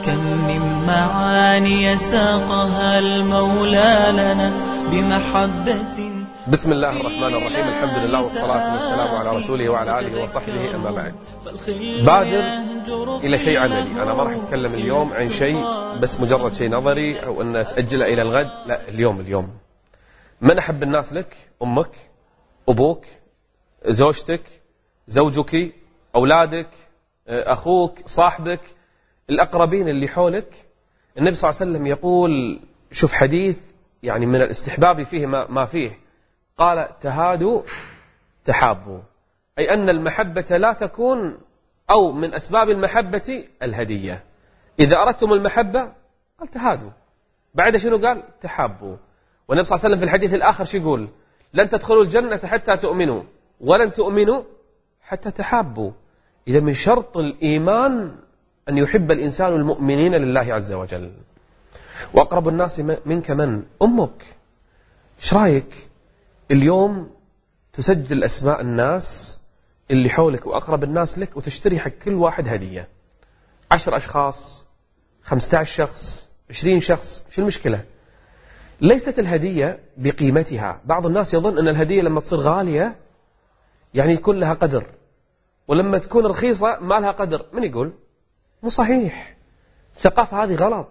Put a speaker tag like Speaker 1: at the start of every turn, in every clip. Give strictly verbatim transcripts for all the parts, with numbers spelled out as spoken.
Speaker 1: كم من معاني ساقها المولى لنا بمحبة.
Speaker 2: بسم الله الرحمن الرحيم. الحمد لله والصلاة والسلام على رسوله وعلى آله وصحبه. أما بعد، بادر إلى شيء عملي. أنا ما راح أتكلم اليوم عن شيء بس مجرد شيء نظري أو أن تأجله إلى الغد. لا، اليوم اليوم من أحب الناس لك؟ أمك، أبوك، زوجتك، زوجك، أولادك، أخوك، صاحبك، الأقربين اللي حولك. النبي صلى الله عليه وسلم يقول، شوف حديث يعني من الاستحباب فيه ما, ما فيه، قال تهادوا تحابوا، أي أن المحبة لا تكون، أو من أسباب المحبة الهدية. إذا أردتم المحبة قال تهادوا، بعد شنو قال؟ تحابوا. والنبي صلى الله عليه وسلم في الحديث الآخر شو يقول؟ لن تدخلوا الجنة حتى تؤمنوا، ولن تؤمنوا حتى تحابوا. إذا من شرط الإيمان أن يحب الإنسان المؤمنين لله عز وجل. وأقرب الناس منك من؟ أمك. إيش رأيك اليوم تسجل أسماء الناس اللي حولك وأقرب الناس لك وتشتري حق كل واحد هدية؟ عشر أشخاص، خمسة عشر شخص، عشرين شخص، شو المشكلة؟ ليست الهدية بقيمتها. بعض الناس يظن أن الهدية لما تصير غالية يعني يكون لها قدر، ولما تكون رخيصة ما لها قدر. من يقول؟ مو صحيح. الثقافة هذه غلط.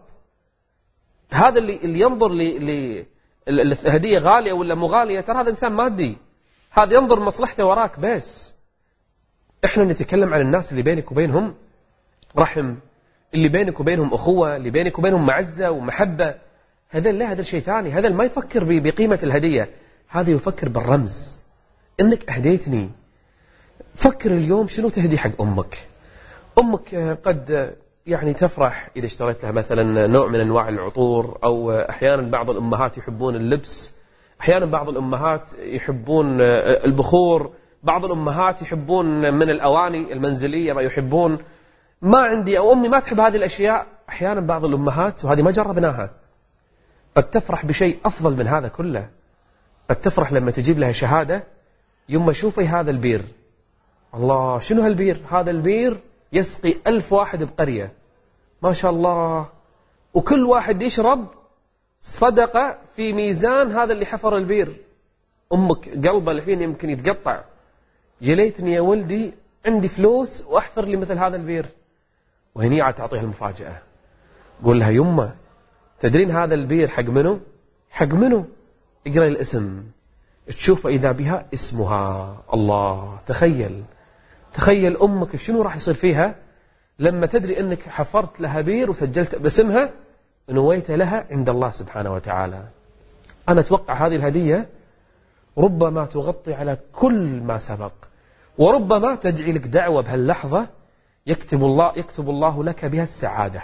Speaker 2: هذا اللي, اللي ينظر للهدية غالية ولا مو غالية، ترى هذا إنسان مادي، هذا ينظر مصلحته وراك بس. إحنا نتكلم عن الناس اللي بينك وبينهم رحم، اللي بينك وبينهم أخوة، اللي بينك وبينهم معزة ومحبة. هذا لا، هذا شيء ثاني. هذا ما يفكر بقيمة الهدية، هذا يفكر بالرمز، إنك أهديتني. فكر اليوم شنو تهدي حق أمك. أمك قد يعني تفرح إذا اشتريت لها مثلا نوع من أنواع العطور، أو أحيانا بعض الأمهات يحبون اللبس، أحيانا بعض الأمهات يحبون البخور، بعض الأمهات يحبون من الأواني المنزلية ما يحبون. ما عندي أو أمي ما تحب هذه الأشياء. أحيانا بعض الأمهات، وهذه ما جربناها، قد تفرح بشيء أفضل من هذا كله. قد تفرح لما تجيب لها شهادة، يما شوفي هذا البير، الله شنو هالبير؟ هذا البير يسقي ألف واحد بقرية، ما شاء الله، وكل واحد يشرب صدقة في ميزان هذا اللي حفر البير. أمك قلبها الحين يمكن يتقطع، جليتني يا ولدي عندي فلوس وأحفر لي مثل هذا البير. وهني عاد تعطيها المفاجأة، قول لها يما تدرين هذا البير حق منو؟ حق منو؟ اقرأ الاسم، تشوف إذا بها اسمها. الله، تخيل تخيل أمك شنو راح يصير فيها لما تدري أنك حفرت لها بير وسجلت باسمها ونويت لها عند الله سبحانه وتعالى. أنا أتوقع هذه الهدية ربما تغطي على كل ما سبق، وربما تدعي لك دعوة بهاللحظة يكتب الله يكتب الله لك بها السعادة.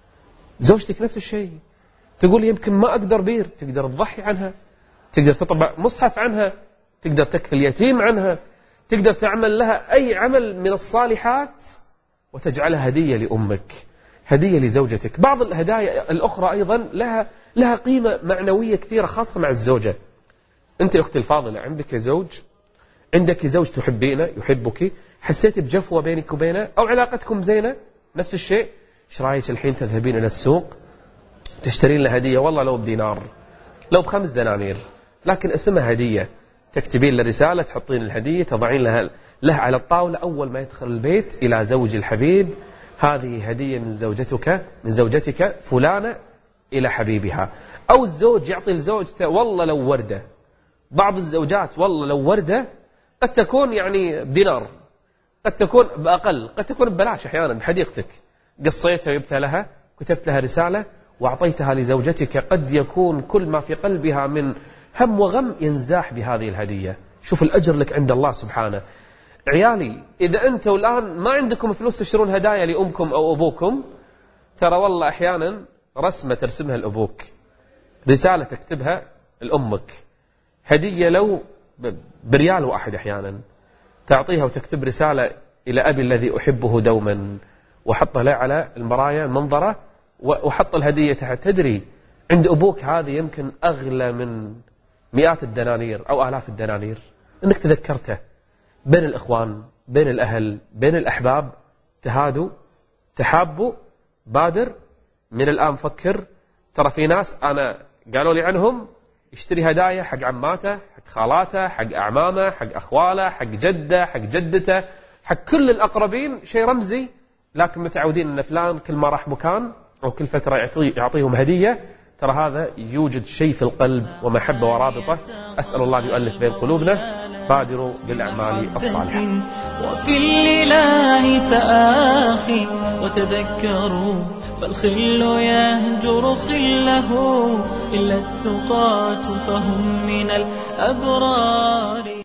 Speaker 2: زوجتك نفس الشيء، تقول يمكن ما أقدر بير، تقدر تضحي عنها، تقدر تطبع مصحف عنها، تقدر تكفل يتيم عنها، تقدر تعمل لها أي عمل من الصالحات وتجعلها هدية لأمك، هدية لزوجتك. بعض الهدايا الأخرى أيضا لها لها قيمة معنوية كثيرة خاصة مع الزوجة. أنت أختي الفاضلة عندك زوج، عندك زوج تحبينه يحبك، حسيت بجفوة بينك وبينه أو علاقتكم زينة، نفس الشيء. إيش رأيك الحين تذهبين إلى السوق تشترين له هدية، والله لو بدينار لو بخمس دنانير، لكن اسمها هدية، تكتبين له رسالة، تحطين الهدية، تضعين لها له على الطاولة أول ما يدخل البيت، إلى زوج الحبيب، هذه هدية من زوجتك من زوجتك فلانة إلى حبيبها. أو الزوج يعطي لزوجته والله لو وردة. بعض الزوجات والله لو وردة قد تكون يعني بدينار، قد تكون بأقل، قد تكون ببلاش أحيانا بحديقتك، قصيتها وجبتها لها، كتبت لها رسالة وأعطيتها لزوجتك، قد يكون كل ما في قلبها من هم وغم ينزاح بهذه الهدية. شوف الأجر لك عند الله سبحانه. عيالي، إذا أنتوا الآن ما عندكم فلوس تشترون هدايا لأمكم أو أبوكم، ترى والله أحيانا رسمة ترسمها لأبوك، رسالة تكتبها لأمك، هدية لو بريال واحد، أحيانا تعطيها وتكتب رسالة إلى أبي الذي أحبه دوما، وحطها له على المرايا منظرة، وحط الهدية تحت. تدري عند أبوك هذه يمكن أغلى من مئات الدنانير أو آلاف الدنانير، أنك تذكرته. بين الإخوان، بين الأهل، بين الأحباب، تهادوا تحابوا، بادر من الآن فكر. ترى في ناس أنا قالوا لي عنهم يشتري هدايا حق عماته، حق خالاته، حق أعمامه، حق أخواله، حق جده، حق جدته، حق كل الأقربين، شيء رمزي، لكن متعودين أن فلان كل ما راح مكان أو كل فترة يعطي يعطيهم هدية. ترى هذا يوجد شيء في القلب ومحبة ورابطة. أسأل الله أن يؤلف بين قلوبنا. بادروا بالأعمال الصالحة.
Speaker 1: وفي الإله تآخي وتذكروا، فالخل يهجر خله إلا التقاة فهم من الأبرار.